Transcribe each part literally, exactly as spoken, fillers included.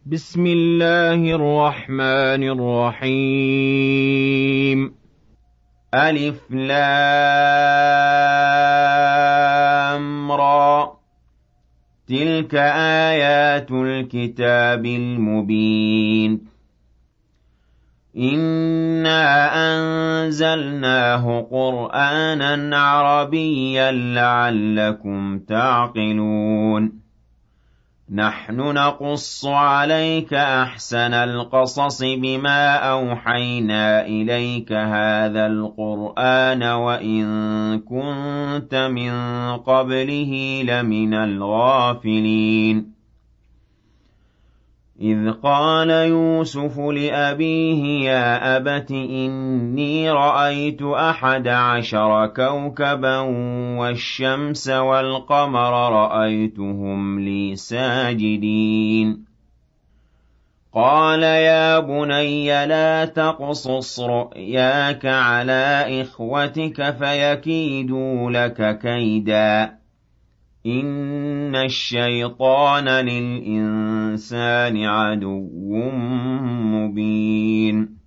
بسم الله الرحمن الرحيم. ألف لام را تلك آيات الكتاب المبين إنا أنزلناه قرآنا عربيا لعلكم تعقلون نحن نقص عليك أحسن القصص بما أوحينا إليك هذا القرآن وإن كنت من قبله لمن الغافلين إذ قال يوسف لأبيه يا أبت إني رأيت أحد عشر كوكبا والشمس والقمر رأيتهم لي ساجدين قال يا بني لا تقصص رؤياك على إخوتك فيكيدوا لك كيدا إن الشيطان للإنسان عدو مبين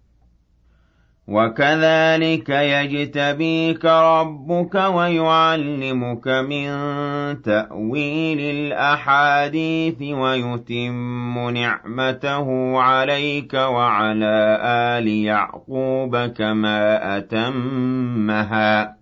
وكذلك يجتبيك ربك ويعلمك من تأويل الأحاديث ويتم نعمته عليك وعلى آل يعقوب كما أتمها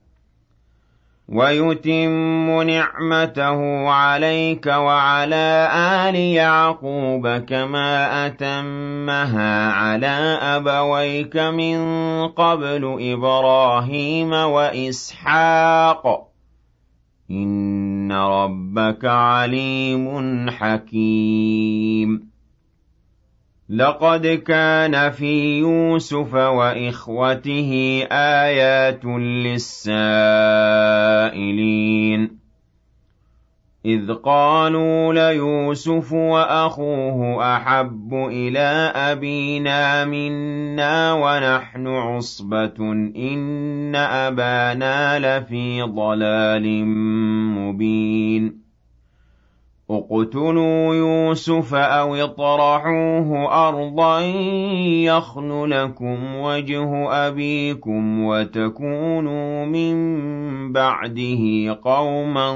ويتم نعمته عليك وعلى آل يعقوب كما أتمها على أبويك من قبل إبراهيم وإسحاق إن ربك عليم حكيم لقد كان في يوسف وإخوته آيات للسائلين إذ قالوا ليوسف وأخوه أحب إلى أبينا منا ونحن عصبة إن أبانا لفي ضلال مبين اقتلوا يوسف أو اطرحوه أرضا يخل لكم وجه أبيكم وتكونوا من بعده قوما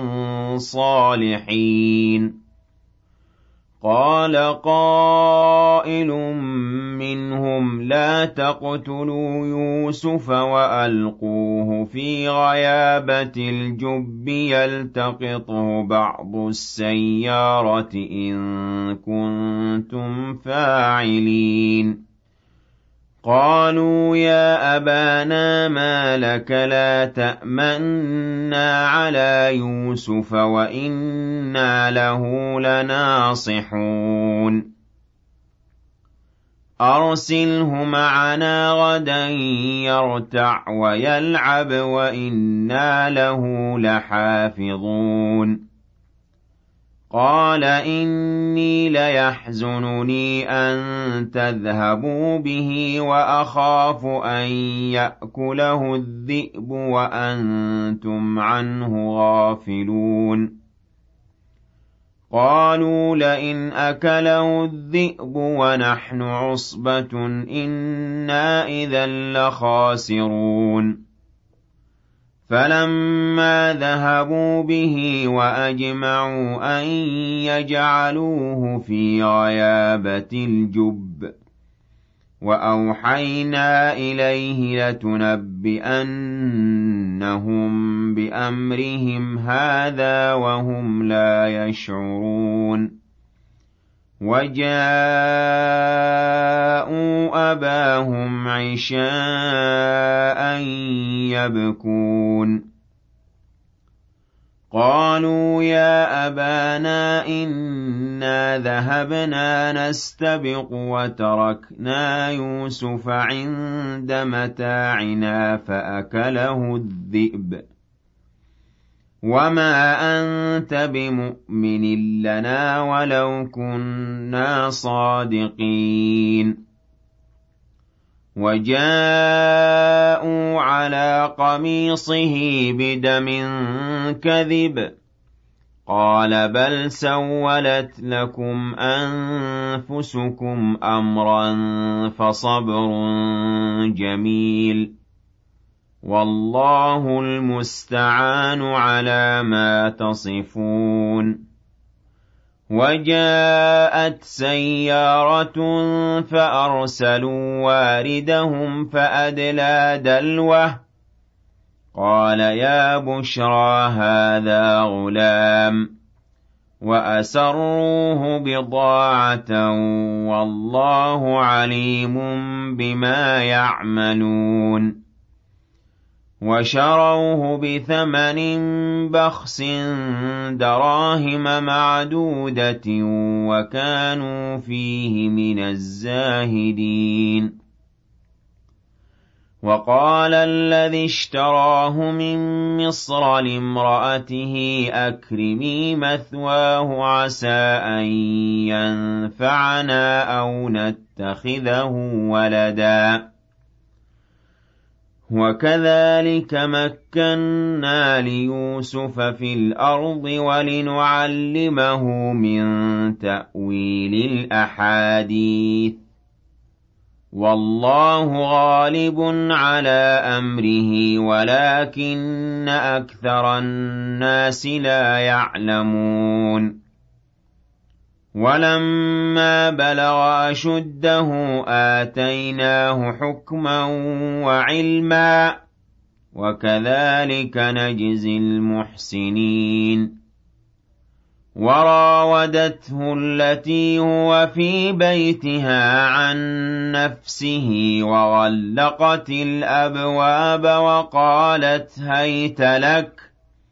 صالحين قال قائل منهم لا تقتلوا يوسف وألقوه في غيابة الجب يلتقطه بعض السيارة إن كنتم فاعلين قالوا يا أبانا ما لك لا تأمنا على يوسف وإنا له لناصحون أرسله معنا غدا يرتع ويلعب وإنا له لحافظون قال إني ليحزنني أن تذهبوا به وأخاف أن يأكله الذئب وأنتم عنه غافلون قالوا لئن أكله الذئب ونحن عصبة إنا إذا لخاسرون فلما ذهبوا به وأجمعوا أن يجعلوه في غيابة الجب وأوحينا إليه لتنبئنهم بأمرهم هذا وهم لا يشعرون وجاءوا أباهم عشاء يبكون قالوا يا أبانا إنا ذهبنا نستبق وتركنا يوسف عند متاعنا فأكله الذئب وما أنت بمؤمن لنا ولو كنا صادقين وجاءوا على قميصه بدم كذب قَالَ بَلْ سَوَّلَتْ لَكُمْ أَنفُسُكُمْ أَمْرًا فَصَبْرٌ جَمِيلٌ وَاللَّهُ الْمُسْتَعَانُ عَلَىٰ مَا تَصِفُونَ وَجَاءَتْ سَيَّارَةٌ فَأَرْسَلُوا وَارِدَهُمْ فَأَدْلَىٰ دَلْوَهُ قَالَ يَا بُشْرَىٰ هَٰذَا غُلَامٌ وَأَسَرُّوهُ بِضَاعَةً وَاللَّهُ عَلِيمٌ بِمَا يَعْمَلُونَ وَشَرَوْهُ بِثَمَنٍ بَخْسٍ دَرَاهِمَ مَعْدُودَةٍ وَكَانُوا فِيهِ مِنَ الزَّاهِدِينَ وَقَالَ الَّذِي اشْتَرَاهُ مِن مِّصْرَ لِامْرَأَتِهِ أَكْرِمِي مَثْوَاهُ عَسَىٰ أَن يَنفَعَنَا أَوْ نَتَّخِذَهُ وَلَدًا وَكَذَٰلِكَ مَكَّنَّا لِيُوسُفَ فِي الْأَرْضِ وَلِنُعَلِّمَهُ مِن تَأْوِيلِ الْأَحَادِيثِ وَاللَّهُ غَالِبٌ عَلَىٰ أَمْرِهِ وَلَٰكِنَّ أَكْثَرَ النَّاسِ لَا يَعْلَمُونَ وَلَمَّا بَلَغَ أَشُدَّهُ آتَيْنَاهُ حُكْمًا وَعِلْمًا وَكَذَٰلِكَ نَجْزِي الْمُحْسِنِينَ وَرَاوَدَتْهُ الَّتِي هُوَ فِي بَيْتِهَا عَن نَّفْسِهِ وَغَلَّقَتِ الْأَبْوَابَ وَقَالَتْ هَيْتَ لَكَ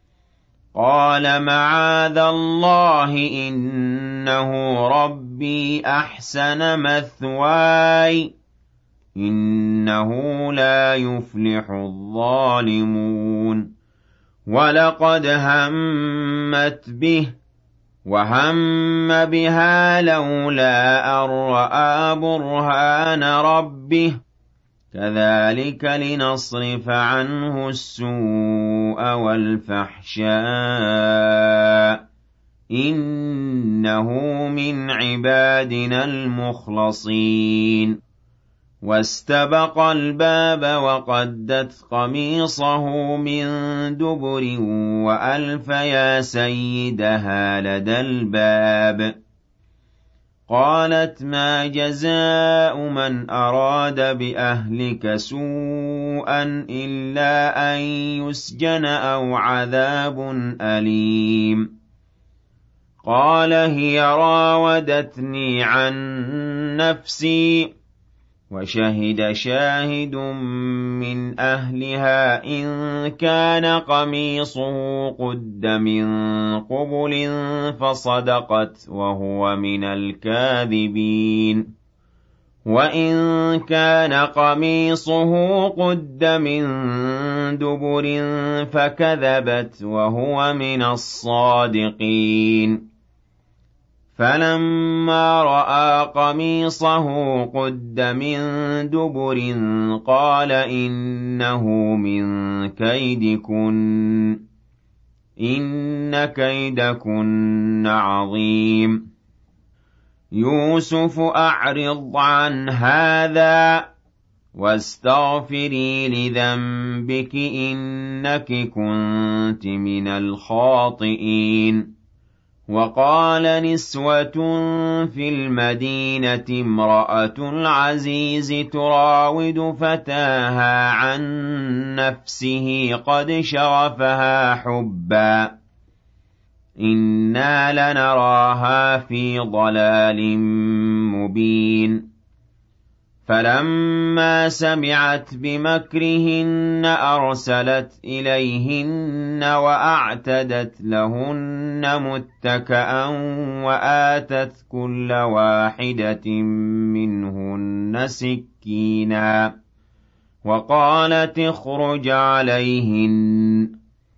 قَالَ مَعَاذَ اللَّهِ إِنَّهُ رَبِّي أَحْسَنَ مَثْوَايَ إِنَّهُ لَا يُفْلِحُ الظَّالِمُونَ وَلَقَدْ هَمَّتْ بِهِ وَهَمَّ بِهَا لَوْلَا أَن رَّأَىٰ بُرْهَانَ رَبِّهِ كَذَٰلِكَ لِنَصْرِفَ عَنْهُ السُّوءَ وَالْفَحْشَاءَ إِنَّهُ مِنْ عِبَادِنَا الْمُخْلَصِينَ وَاسْتَبَقَ الْبَابَ وَقَدَّتْ قَمِيصَهُ مِن دُبُرٍ وَأَلْفَ يَا سَيِّدَهَا لَدَى الْبَابِ قَالَتْ مَا جَزَاءُ مَنْ أَرَادَ بِأَهْلِكَ سُوءًا إِلَّا أَن يُسْجَنَ أَوْ عَذَابٌ أَلِيمٌ قَالَ هِيَ رَاوَدَتْنِي عَن نَّفْسِي وَشَهِدَ شَاهِدٌ مِّنْ أَهْلِهَا إِن كَانَ قَمِيصُهُ قُدَّ مِن قُبُلٍ فَصَدَقَتْ وَهُوَ مِنَ الْكَاذِبِينَ وَإِن كَانَ قَمِيصُهُ قُدَّ مِن دُبُرٍ فَكَذَبَتْ وَهُوَ مِنَ الصَّادِقِينَ فَلَمَّا رَأَىٰ قَمِيصَهُ قُدَّ مِن دُبُرٍ قَالَ إِنَّهُ مِن كَيْدِكُنَّ إِنَّ كَيْدَكُنَّ عَظِيمٌ يُوسُفُ أَعْرِضْ عَنْ هَٰذَا وَاسْتَغْفِرِي لِذَنبِكِ إِنَّكِ كُنتِ مِنَ الْخَاطِئِينَ وَقَالَ نِسْوَةٌ فِي الْمَدِينَةِ امْرَأَتُ الْعَزِيزِ تُرَاوِدُ فَتَاهَا عَن نَّفْسِهِ قَدْ شَغَفَهَا حُبًّا إِنَّا لَنَرَاهَا فِي ضَلَالٍ مُّبِينٍ فَلَمَّا سَمِعَتْ بِمَكْرِهِنَّ أَرْسَلَتْ إِلَيْهِنَّ وَأَعْتَدَتْ لَهُنَّ مُتَّكَأً وَآتَتْ كُلَّ وَاحِدَةٍ مِّنْهُنَّ سِكِّينًا وَقَالَتِ اخْرُجْ عَلَيْهِنَّ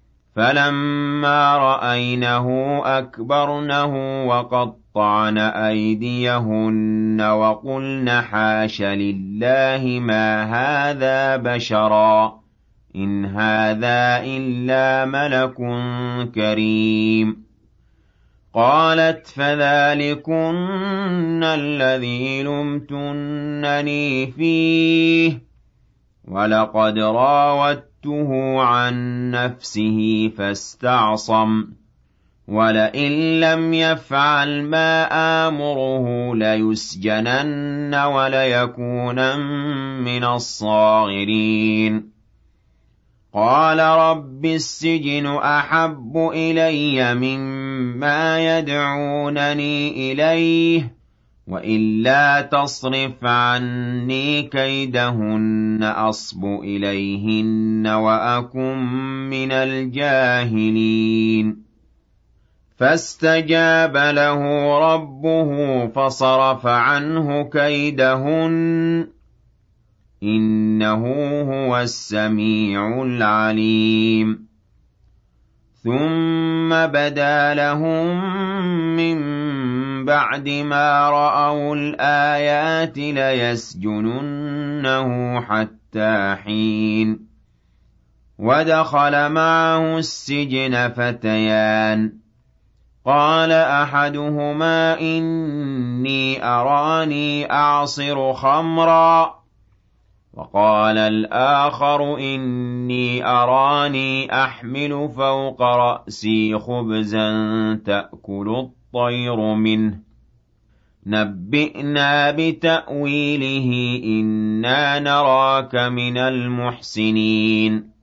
فَلَمَّا رَأَيْنَهُ أَكْبَرْنَهُ وَقَطَّعْنَ أَيْدِيَهُنَّ وَقُلْنَ حَاشَ لِلَّهِ مَا هَٰذَا بَشَرًا إِنْ هَٰذَا إِلَّا مَلَكٌ كَرِيمٌ قالت فذلكن الذي لمتنني فيه ولقد راودته عن نفسه فاستعصم ولئن لم يفعل ما آمره ليسجنن وليكونن من الصاغرين قال رب السجن أحب إلي مما يدعونني إليه وإلا تصرف عني كيدهن أصب إليهن وأكن من الجاهلين فاستجاب له ربه فصرف عنه كيدهن إنه هو السميع العليم ثم بدا لهم من بعد ما رأوا الآيات ليسجننه حتى حين ودخل معه السجن فتيان قال أحدهما إني أراني أعصر خمرا وقال الآخر إني أراني أحمل فوق رأسي خبزا تأكل الطير منه نبئنا بتأويله إنا نراك من المحسنين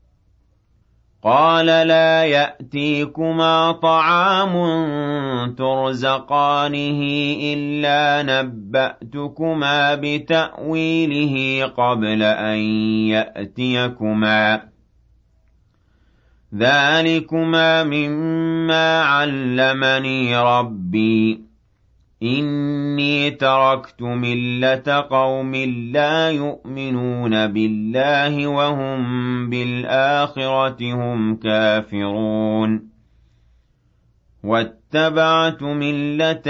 قال لا يأتيكما طعام ترزقانه إلا نبأتكما بتأويله قبل أن يأتيكما ذلكما مما علمني ربي إني تركت ملة قوم لا يؤمنون بالله وهم بالآخرة هم كافرون واتبعت ملة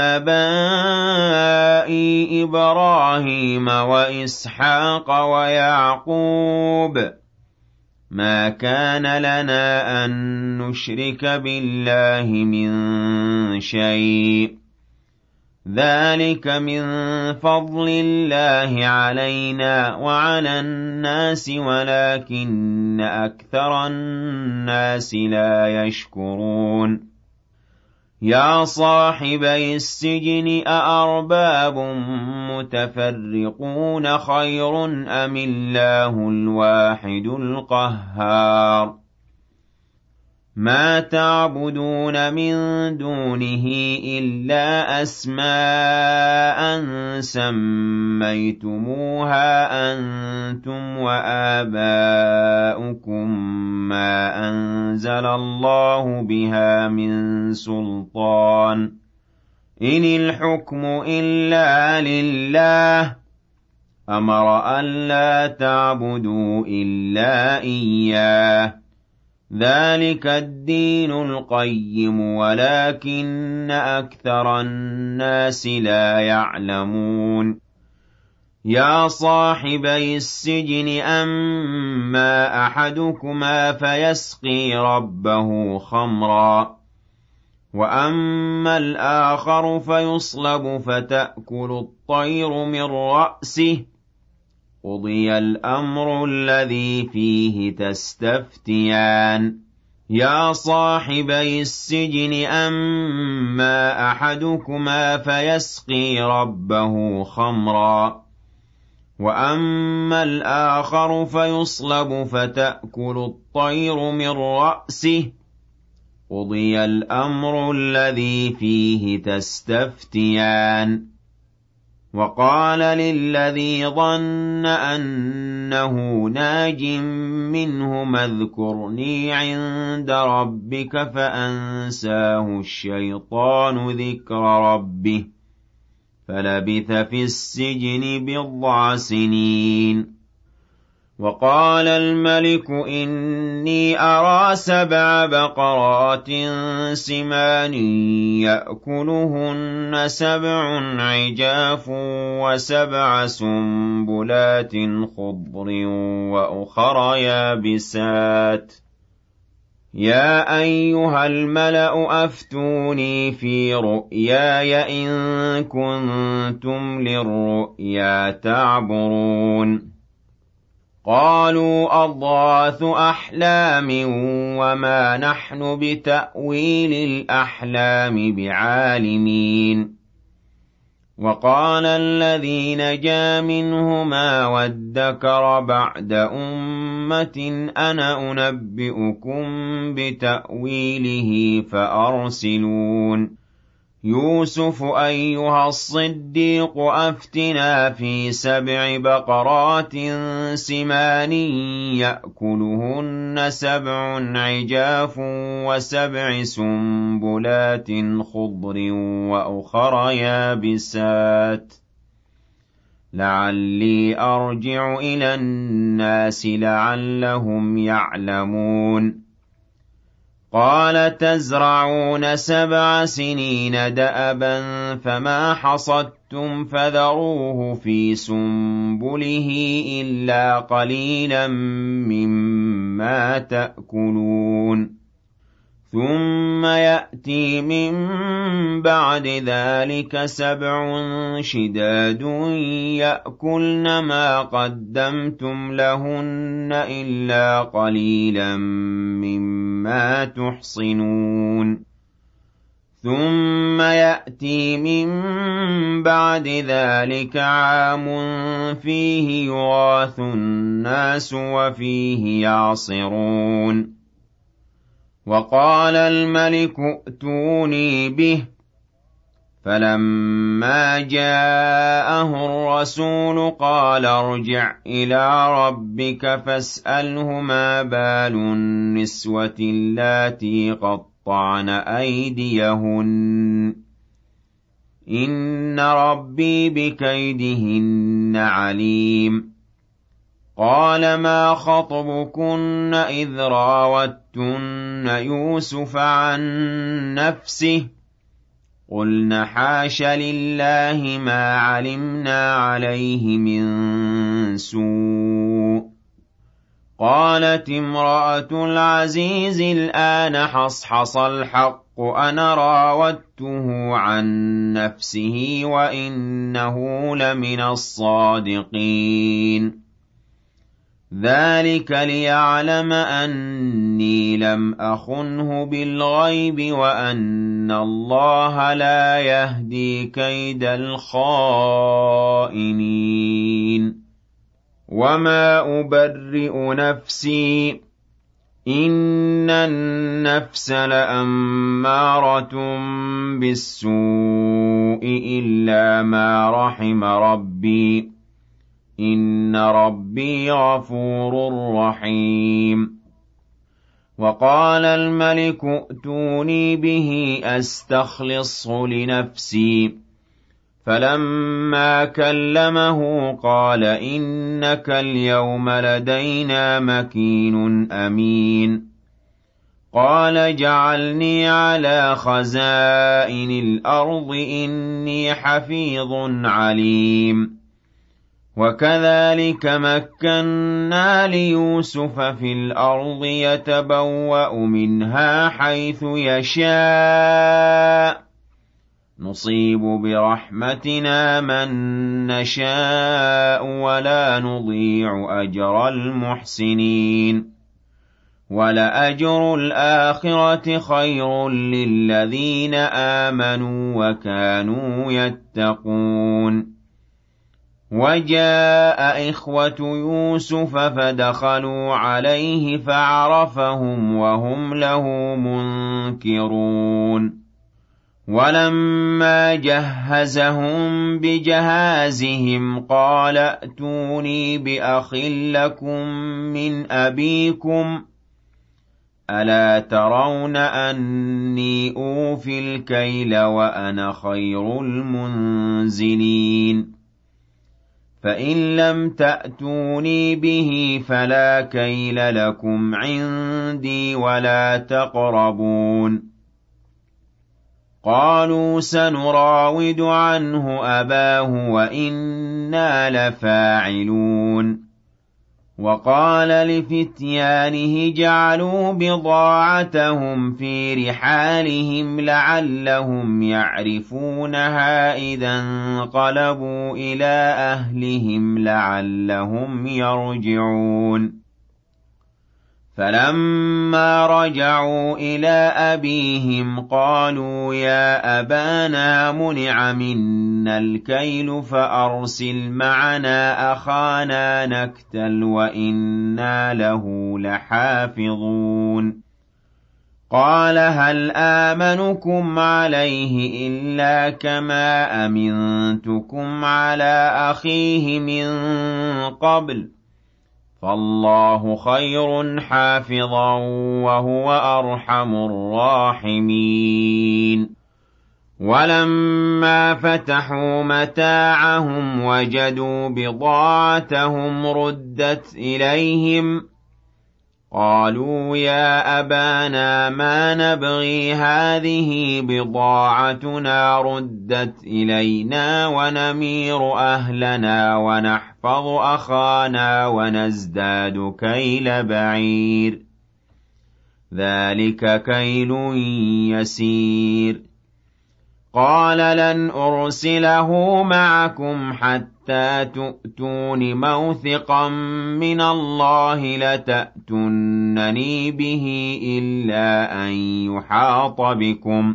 آبائي إبراهيم وإسحاق ويعقوب ما كان لنا أن نشرك بالله من شيء ذلك من فضل الله علينا وعلى الناس ولكن أكثر الناس لا يشكرون يا صاحبي السجن أأرباب متفرقون خير أم الله الواحد القهار ما تعبدون من دونه إلا أسماء سميتموها أنتم وآباؤكم ما أنزل الله بها من سلطان إن الحكم إلا لله أمر ألا تعبدوا إلا إياه ذلك الدين القيم ولكن أكثر الناس لا يعلمون يا صاحبي السجن أما أحدكما فيسقي ربه خمرا وأما الآخر فيصلب فتأكل الطير من رأسه قضي الأمر الذي فيه تستفتيان يا صاحبي السجن أما أحدكما فيسقي ربه خمرا وأما الآخر فيصلب فتأكل الطير من رأسه قضي الأمر الذي فيه تستفتيان وقال للذي ظن أنه ناج منهم اذكرني عند ربك فأنساه الشيطان ذكر ربه فلبث في السجن بضع سنين وقال الملك إني أرى سبع بقرات سمان يأكلهن سبع عجاف وسبع سنبلات خضر وأخر يابسات يَا أَيُّهَا الْمَلَأُ أَفْتُونِي فِي رُؤْيَايَ إِن كُنتُمْ لِلرُّؤْيَا تَعْبُرُونَ قَالُوا أَضْغَاثُ أَحْلَامٍ وَمَا نَحْنُ بِتَأْوِيلِ الْأَحْلَامِ بِعَالِمِينَ وَقَالَ الَّذِي نَجَا مِنْهُمَا وَادَّكَرَ بَعْدَ أُمَّةٍ أَنَا أُنَبِّئُكُم بِتَأْوِيلِهِ فَأَرْسِلُونِ يُوسُفُ أَيُّهَا الصِّدِّيقُ أَفْتِنَا فِي سَبْعِ بَقَرَاتٍ سِمَانٍ يَأْكُلُهُنَّ سَبْعٌ عِجَافٌ وَسَبْعِ سُنبُلَاتٍ خُضْرٍ وَأُخَرَ يَابِسَاتٍ لَعَلِّي أَرْجِعُ إِلَى النَّاسِ لَعَلَّهُمْ يَعْلَمُونَ قَالَ تَزْرَعُونَ سَبْعَ سِنِينَ دَأَبًا فَمَا حَصَدتُّمْ فَذَرُوهُ فِي سُنبُلِهِ إِلَّا قَلِيلًا مِّمَّا تَأْكُلُونَ ثُمَّ يَأْتِي مِن بَعْدِ ذَلِكَ سَبْعٌ شِدَادٌ يَأْكُلْنَ مَا قَدَّمْتُمْ لَهُنَّ إِلَّا قَلِيلًا مِّمَّا تُحْصِنُونَ ثُمَّ يَأْتِي مِن بَعْدِ ذَلِكَ عَامٌ فِيهِ يُغَاثُ النَّاسُ وَفِيهِ يَعْصِرُونَ وَقَالَ الْمَلِكُ ائْتُونِي بِهِ فَلَمَّا جَاءَهُ الرَّسُولُ قَالَ ارْجِعْ إِلَىٰ رَبِّكَ فَاسْأَلْهُ مَا بَالُ النِّسْوَةِ اللَّاتِي قَطَّعْنَ أَيْدِيَهُنَّ إِنَّ رَبِّي بِكَيْدِهِنَّ عَلِيمٌ قَالَ مَا خَطْبُكُنَّ إِذْ رَاوَدتُّنَّ يُوسُفَ عَن نَّفْسِهِ قُلْنَ حَاشَ لِلَّهِ مَا عَلِمْنَا عَلَيْهِ مِن سُوءٍ قَالَتِ امْرَأَتُ الْعَزِيزِ الْآنَ حَصْحَصَ الْحَقُّ أَنَا رَاوَدتُّهُ عَن نَّفْسِهِ وَإِنَّهُ لَمِنَ الصَّادِقِينَ ذَلِكَ لِيَعْلَمَ أَنِّي لَمْ أَخُنْهُ بِالْغَيْبِ وَأَنَّ اللَّهَ لَا يَهْدِي كَيْدَ الْخَائِنِينَ وَمَا أُبَرِّئُ نَفْسِي إِنَّ النَّفْسَ لَأَمَّارَةٌ بِالسُّوءِ إِلَّا مَا رَحِمَ رَبِّي إِنَّ رَبِّي غَفُورٌ رَّحِيمٌ وَقَالَ الْمَلِكُ ائْتُونِي بِهِ أَسْتَخْلِصْهُ لِنَفْسِي فَلَمَّا كَلَّمَهُ قَالَ إِنَّكَ الْيَوْمَ لَدَيْنَا مَكِينٌ أَمِينٌ قَالَ اجْعَلْنِي عَلَىٰ خَزَائِنِ الْأَرْضِ إِنِّي حَفِيظٌ عَلِيمٌ وَكَذَٰلِكَ مَكَّنَّا لِيُوسُفَ فِي الْأَرْضِ يَتَبَوَّأُ مِنْهَا حَيْثُ يَشَاءُ نُصِيبُ بِرَحْمَتِنَا مَن نَّشَاءُ وَلَا نُضِيعُ أَجْرَ الْمُحْسِنِينَ وَلَأَجْرُ الْآخِرَةِ خَيْرٌ لِّلَّذِينَ آمَنُوا وَكَانُوا يَتَّقُونَ وَجَاءَ إِخْوَةُ يُوسُفَ فَدَخَلُوا عَلَيْهِ فَعَرَفَهُمْ وَهُمْ لَهُ مُنكِرُونَ وَلَمَّا جَهَّزَهُم بِجَهَازِهِمْ قَالَ ائْتُونِي بِأَخٍ لَّكُم مِّنْ أَبِيكُمْ أَلَا تَرَوْنَ أَنِّي أُوفِي الْكَيْلَ وَأَنَا خَيْرُ الْمُنزِلِينَ فَإِن لَّمْ تَأْتُونِي بِهِ فَلَا كَيْلَ لَكُمْ عِندِي وَلَا تَقْرَبُونِ قَالُوا سَنُرَاوِدُ عَنْهُ أَبَاهُ وَإِنَّا لَفَاعِلُونَ وقال لفتيانه جعلوا بضاعتهم في رحالهم لعلهم يعرفونها إذا انقلبوا إلى أهلهم لعلهم يرجعون فلما رجعوا إلى أبيهم قالوا يا أبانا منع منا الكيل فأرسل معنا أخانا نكتل وإنا له لحافظون قال هل آمنكم عليه إلا كما أمنتكم على أخيه من قبل فالله خير حافظا وهو أرحم الراحمين ولما فتحوا متاعهم وجدوا بضاعتهم ردت إليهم قالوا يا أبانا ما نبغي هذه بضاعتنا ردت إلينا ونمير أهلنا ونحفظ أخانا ونزداد كيل بعير ذلك كيل يسير قال لن أرسله معكم حتى تؤتون موثقا من الله لتأتونني به إلا أن يحاط بكم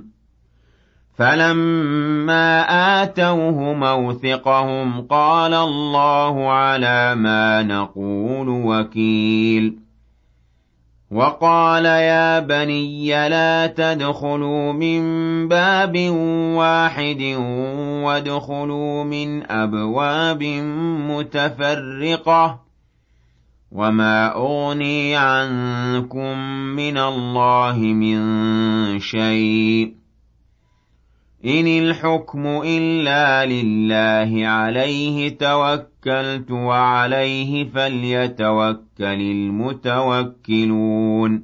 فلما آتوه موثقهم قال الله على ما نقول وكيل وقال يا بني لا تدخلوا من باب واحد وادخلوا من أبواب متفرقة وما أغني عنكم من الله من شيء إن الحكم إلا لله عليه توكلت وعليه فليتوكل المتوكلون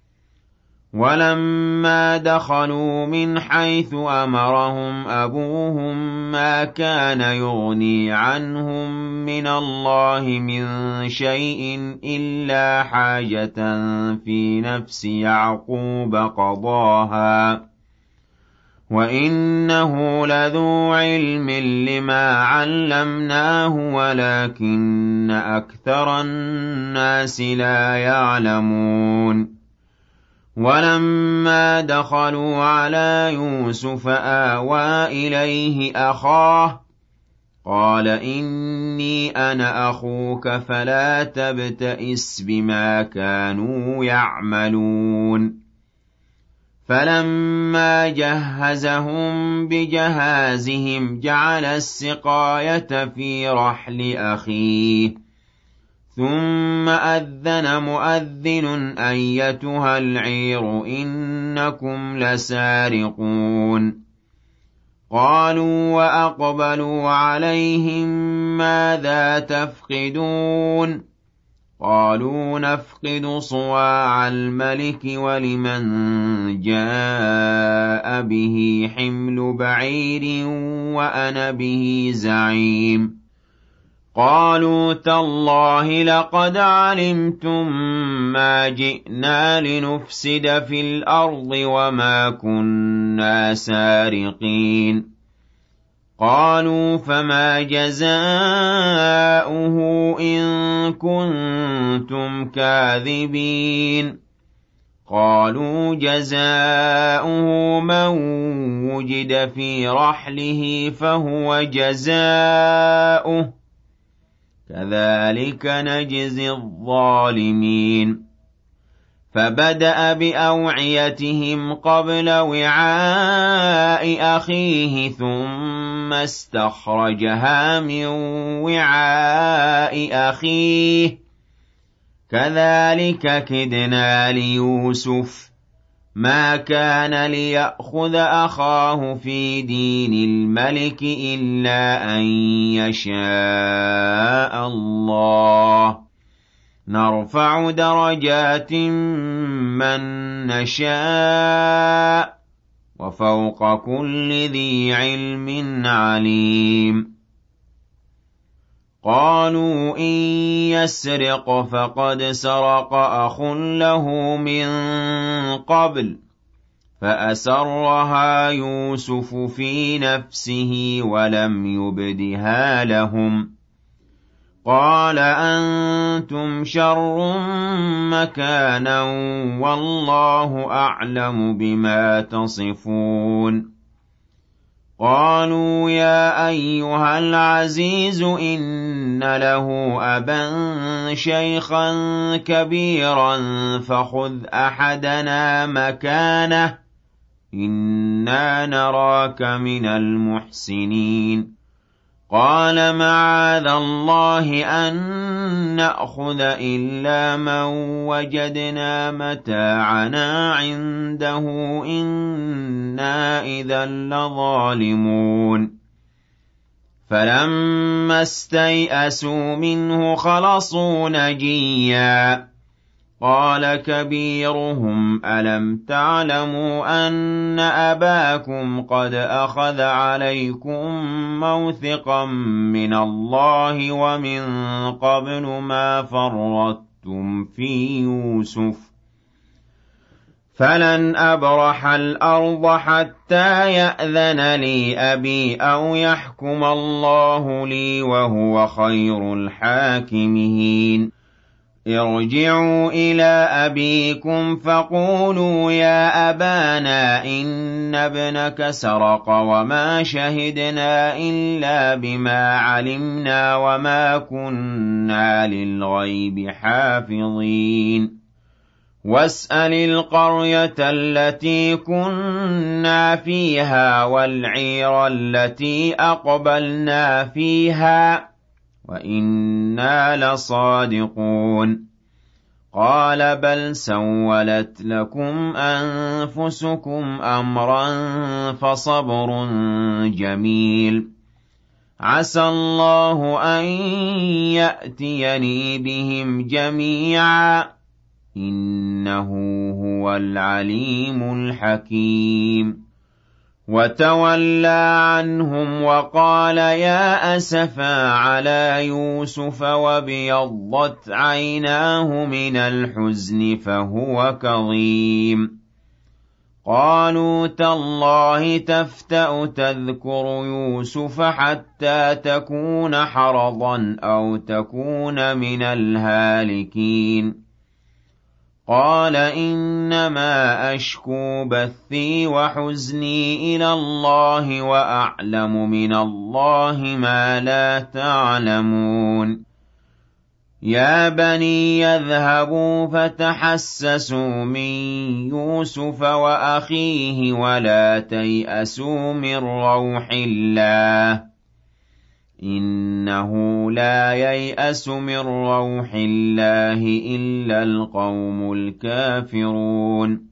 ولما دخلوا من حيث أمرهم أبوهم ما كان يغني عنهم من الله من شيء إلا حاجة في نفس يعقوب قضاها وإنه لذو علم لما علمناه ولكن أكثر الناس لا يعلمون ولما دخلوا على يوسف آوى إليه أخاه قال إني أنا أخوك فلا تبتئس بما كانوا يعملون فلما جهزهم بجهازهم جعل السقاية في رحل أخيه ثم أذن مؤذن أيتها العير إنكم لسارقون قالوا وأقبلوا عليهم ماذا تفقدون قالوا نفقد صواع الملك ولمن جاء به حمل بعير وأنا به زعيم قالوا تالله لقد علمتم ما جئنا لنفسد في الأرض وما كنا سارقين قالوا فما جزاؤه إن كنتم كاذبين قالوا جزاؤه من وجد في رحله فهو جزاؤه كذلك نجزي الظالمين فبدأ بأوعيتهم قبل وعاء أخيه ثم استخرجها من وعاء أخيه كذلك كدنا ليوسف ما كان ليأخذ أخاه في دين الملك إلا أن يشاء الله نرفع درجات من نشاء وفوق كل ذي علم عليم قالوا إن يسرق فقد سرق أخ له من قبل فأسرها يوسف في نفسه ولم يبدها لهم قال أنتم شر مكانا والله أعلم بما تصفون قالوا يا أيها العزيز إن له أبا شيخا كبيرا فخذ أحدنا مكانه إنا نراك من المحسنين قال معاذ الله أن نأخذ إلا من وجدنا متاعنا عنده إنا إذا لظالمون فلما استيئسوا منه خلصوا نجيا قال كبيرهم ألم تعلموا أن أباكم قد أخذ عليكم موثقا من الله ومن قبل ما فرطتم في يوسف فلن أبرح الأرض حتى يأذن لي أبي أو يحكم الله لي وهو خير الحاكمين ارجعوا إلى أبيكم فقولوا يا أبانا إن ابنك سرق وما شهدنا إلا بما علمنا وما كنا للغيب حافظين واسأل القرية التي كنا فيها والعير التي أقبلنا فيها وإنا لصادقون قال بل سولت لكم أنفسكم أمرا فصبر جميل عسى الله أن يأتيني بهم جميعا إنه هو العليم الحكيم وتولى عنهم وقال يا أسفا على يوسف وابيضت عيناه من الحزن فهو كظيم قالوا تالله تفتأ تذكر يوسف حتى تكون حرضا أو تكون من الهالكين قال إنما أشكو بثي وحزني إلى الله وأعلم من الله ما لا تعلمون يا بني يذهبوا فتحسسوا من يوسف وأخيه ولا تيأسوا من روح الله إنه لا ييأس من روح الله إلا القوم الكافرون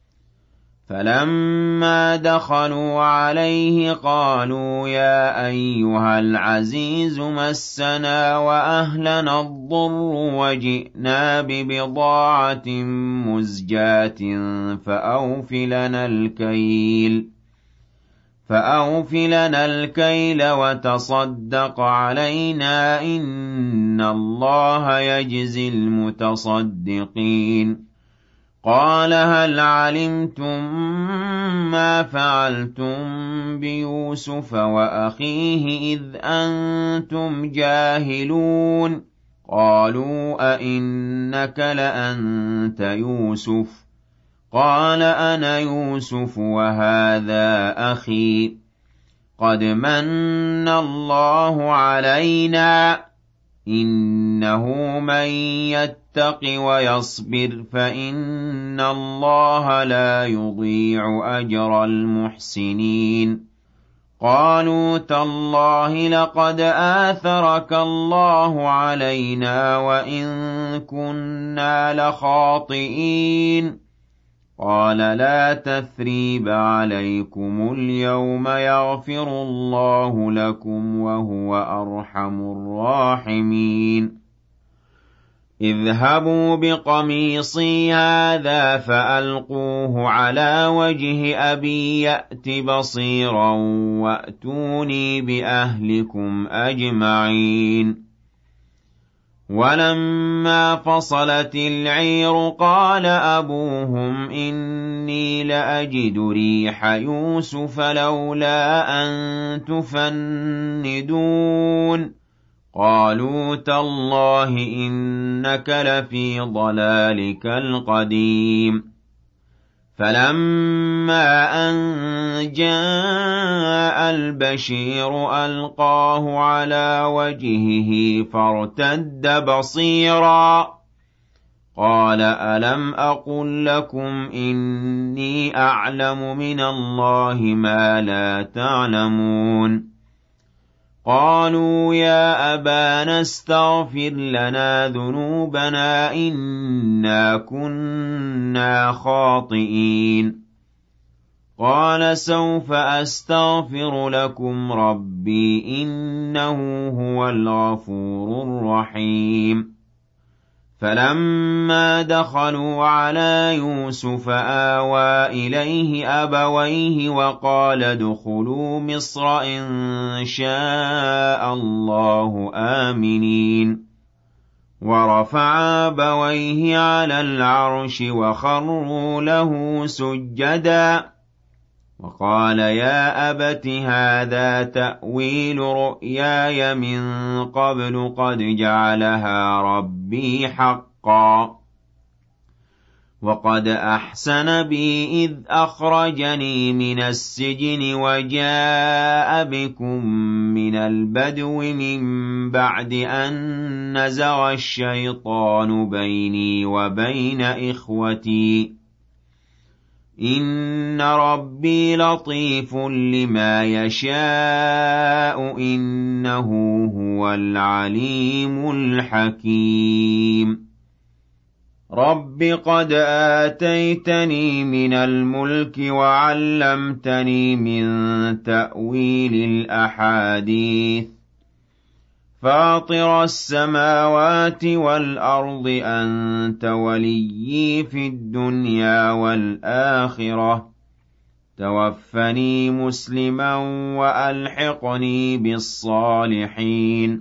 فلما دخلوا عليه قالوا يا أيها العزيز مسنا وأهلنا الضر وجئنا ببضاعة مزجاة فأوف لنا الكيل فأوف لنا الكيل وتصدق علينا إن الله يجزي المتصدقين قال هل علمتم ما فعلتم بيوسف وأخيه إذ أنتم جاهلون قالوا أئنك لأنت يوسف قال أنا يوسف وهذا أخي قد من الله علينا إنه من يتق ويصبر فإن الله لا يضيع أجر المحسنين قالوا تالله لقد آثرك الله علينا وإن كنا لخاطئين قال لا تثريب عليكم اليوم يغفر الله لكم وهو أرحم الراحمين اذهبوا بقميصي هذا فألقوه على وجه أبي يأت بصيرا وأتوني بأهلكم أجمعين وَلَمَّا فَصَلَتِ الْعِيرُ قَالَ أَبُوهُمْ إِنِّي لَأَجِدُ رِيحَ يُوسُفَ لَوْلَا أَن تُفَنِّدُونِ قَالُوا تَاللَّهِ إِنَّكَ لَفِي ضَلَالِكَ الْقَدِيمِ فَلَمَّا أَن جَاءَ الْبَشِيرُ أَلْقَاهُ عَلَىٰ وَجْهِهِ فَارْتَدَّ بَصِيرًا قَالَ أَلَمْ أَقُل لَّكُمْ إِنِّي أَعْلَمُ مِنَ اللَّهِ مَا لَا تَعْلَمُونَ قَالُوا يَا أَبَانَا اسْتَغْفِرْ لَنَا ذُنُوبَنَا إِنَّا كُنَّا خَاطِئِينَ قَالَ سَوْفَ أَسْتَغْفِرُ لَكُمْ رَبِّي إِنَّهُ هُوَ الْغَفُورُ الرَّحِيمُ فَلَمَّا دَخَلُوا عَلَىٰ يُوسُفَ آوَىٰ إِلَيْهِ أَبَوَيْهِ وَقَالَ ادْخُلُوا مِصْرَ إِن شَاءَ اللَّهُ آمِنِينَ وَرَفَعَ أَبَوَيْهِ عَلَى الْعَرْشِ وَخَرُّوا لَهُ سُجَّدًا وَقَالَ يَا أَبَتِ هَٰذَا تَأْوِيلُ رُؤْيَايَ مِن قَبْلُ قَدْ جَعَلَهَا رَبِّي حَقًّا وَقَدْ أَحْسَنَ بِي إِذْ أَخْرَجَنِي مِنَ السِّجْنِ وَجَاءَ بِكُم مِّنَ الْبَدْوِ مِن بَعْدِ أَن نَّزَغَ الشَّيْطَانُ بَيْنِي وَبَيْنَ إِخْوَتِي إِنَّ رَبِّي لَطِيفٌ لِّمَا يَشَاءُ إِنَّهُ هُوَ الْعَلِيمُ الْحَكِيمُ رَبِّ قَدْ آتَيْتَنِي مِنَ الْمُلْكِ وَعَلَّمْتَنِي مِن تَأْوِيلِ الْأَحَادِيثِ فَاطِرَ السَّمَاوَاتِ وَالْأَرْضِ أَنتَ وَلِيِّي فِي الدُّنْيَا وَالْآخِرَةِ تَوَفَّنِي مُسْلِمًا وَأَلْحِقْنِي بِالصَّالِحِينَ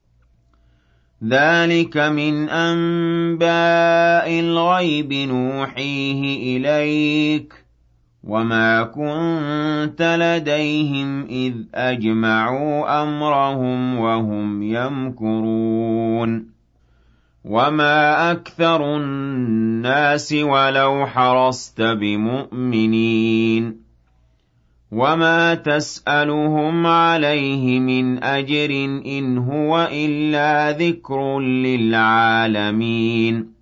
ذَلِكَ مِنْ أَنبَاءِ الْغَيْبِ نُوحِيهِ إِلَيْكَ وَمَا كُنتَ لَدَيْهِمْ إِذْ أَجْمَعُوا أَمْرَهُمْ وَهُمْ يَمْكُرُونَ وَمَا أَكْثَرُ النَّاسِ وَلَوْ حَرَصْتَ بِمُؤْمِنِينَ وَمَا تَسْأَلُهُمْ عَلَيْهِ مِنْ أَجْرٍ إِنْ هُوَ إِلَّا ذِكْرٌ لِّلْعَالَمِينَ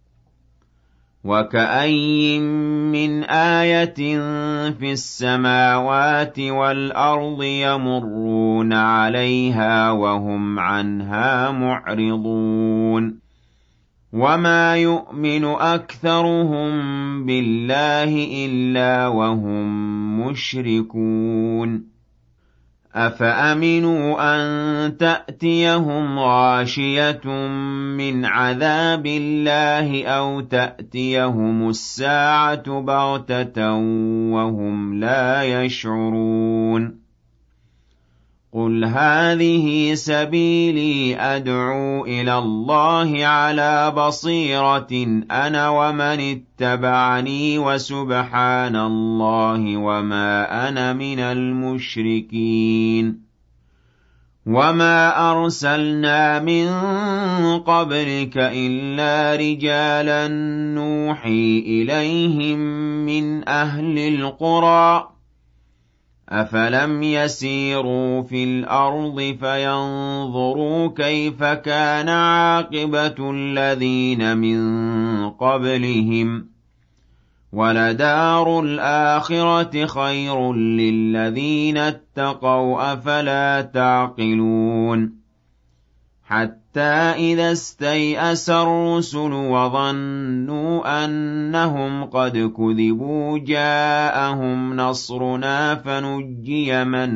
وَكَأَيِّن مِّنْ آيَةٍ فِي السَّمَاوَاتِ وَالْأَرْضِ يَمُرُّونَ عَلَيْهَا وَهُمْ عَنْهَا مُعْرِضُونَ وَمَا يُؤْمِنُ أَكْثَرُهُم بِاللَّهِ إِلَّا وَهُم مُّشْرِكُونَ أَفَأَمِنُوا أَن تَأْتِيَهُمْ غَاشِيَةٌ مِّنْ عَذَابِ اللَّهِ أَوْ تَأْتِيَهُمُ السَّاعَةُ بَغْتَةً وَهُمْ لَا يَشْعُرُونَ قُلْ هَٰذِهِ سَبِيلِي أَدْعُو إِلَى اللَّهِ عَلَىٰ بَصِيرَةٍ أَنَا وَمَنِ اتَّبَعَنِي وَسُبْحَانَ اللَّهِ وَمَا أَنَا مِنَ الْمُشْرِكِينَ وَمَا أَرْسَلْنَا مِن قَبْلِكَ إِلَّا رِجَالًا نُّوحِي إِلَيْهِم مِّنْ أَهْلِ الْقُرَىٰ أَفَلَمْ يَسِيرُوا فِي الْأَرْضِ فَيَنظُرُوا كَيْفَ كَانَ عَاقِبَةُ الَّذِينَ مِن قَبْلِهِمْ وَلَدَارُ الْآخِرَةِ خَيْرٌ لِّلَّذِينَ اتَّقَوْا أَفَلَا تَعْقِلُونَ حَتَّىٰ إِذَا اسْتَيْأَسَ الرُّسُلُ وَظَنُّوا أَنَّهُمْ قَدْ كُذِبُوا جَاءَهُمْ نَصْرُنَا فَنُجِّيَ مَن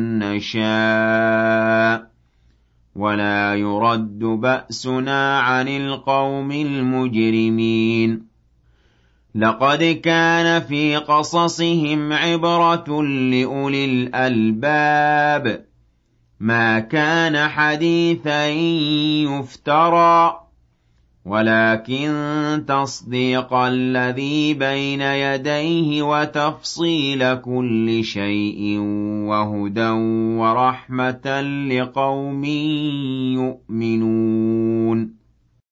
نَّشَاءُ وَلَا يُرَدُّ بَأْسُنَا عَنِ الْقَوْمِ الْمُجْرِمِينَ لَقَدْ كَانَ فِي قَصَصِهِمْ عِبْرَةٌ لِّأُولِي الْأَلْبَابِ مَا كَانَ حَدِيثًا يُفْتَرَىٰ وَلَٰكِن تَصْدِيقَ الَّذِي بَيْنَ يَدَيْهِ وَتَفْصِيلَ كُلِّ شَيْءٍ وَهُدًى وَرَحْمَةً لِّقَوْمٍ يُؤْمِنُونَ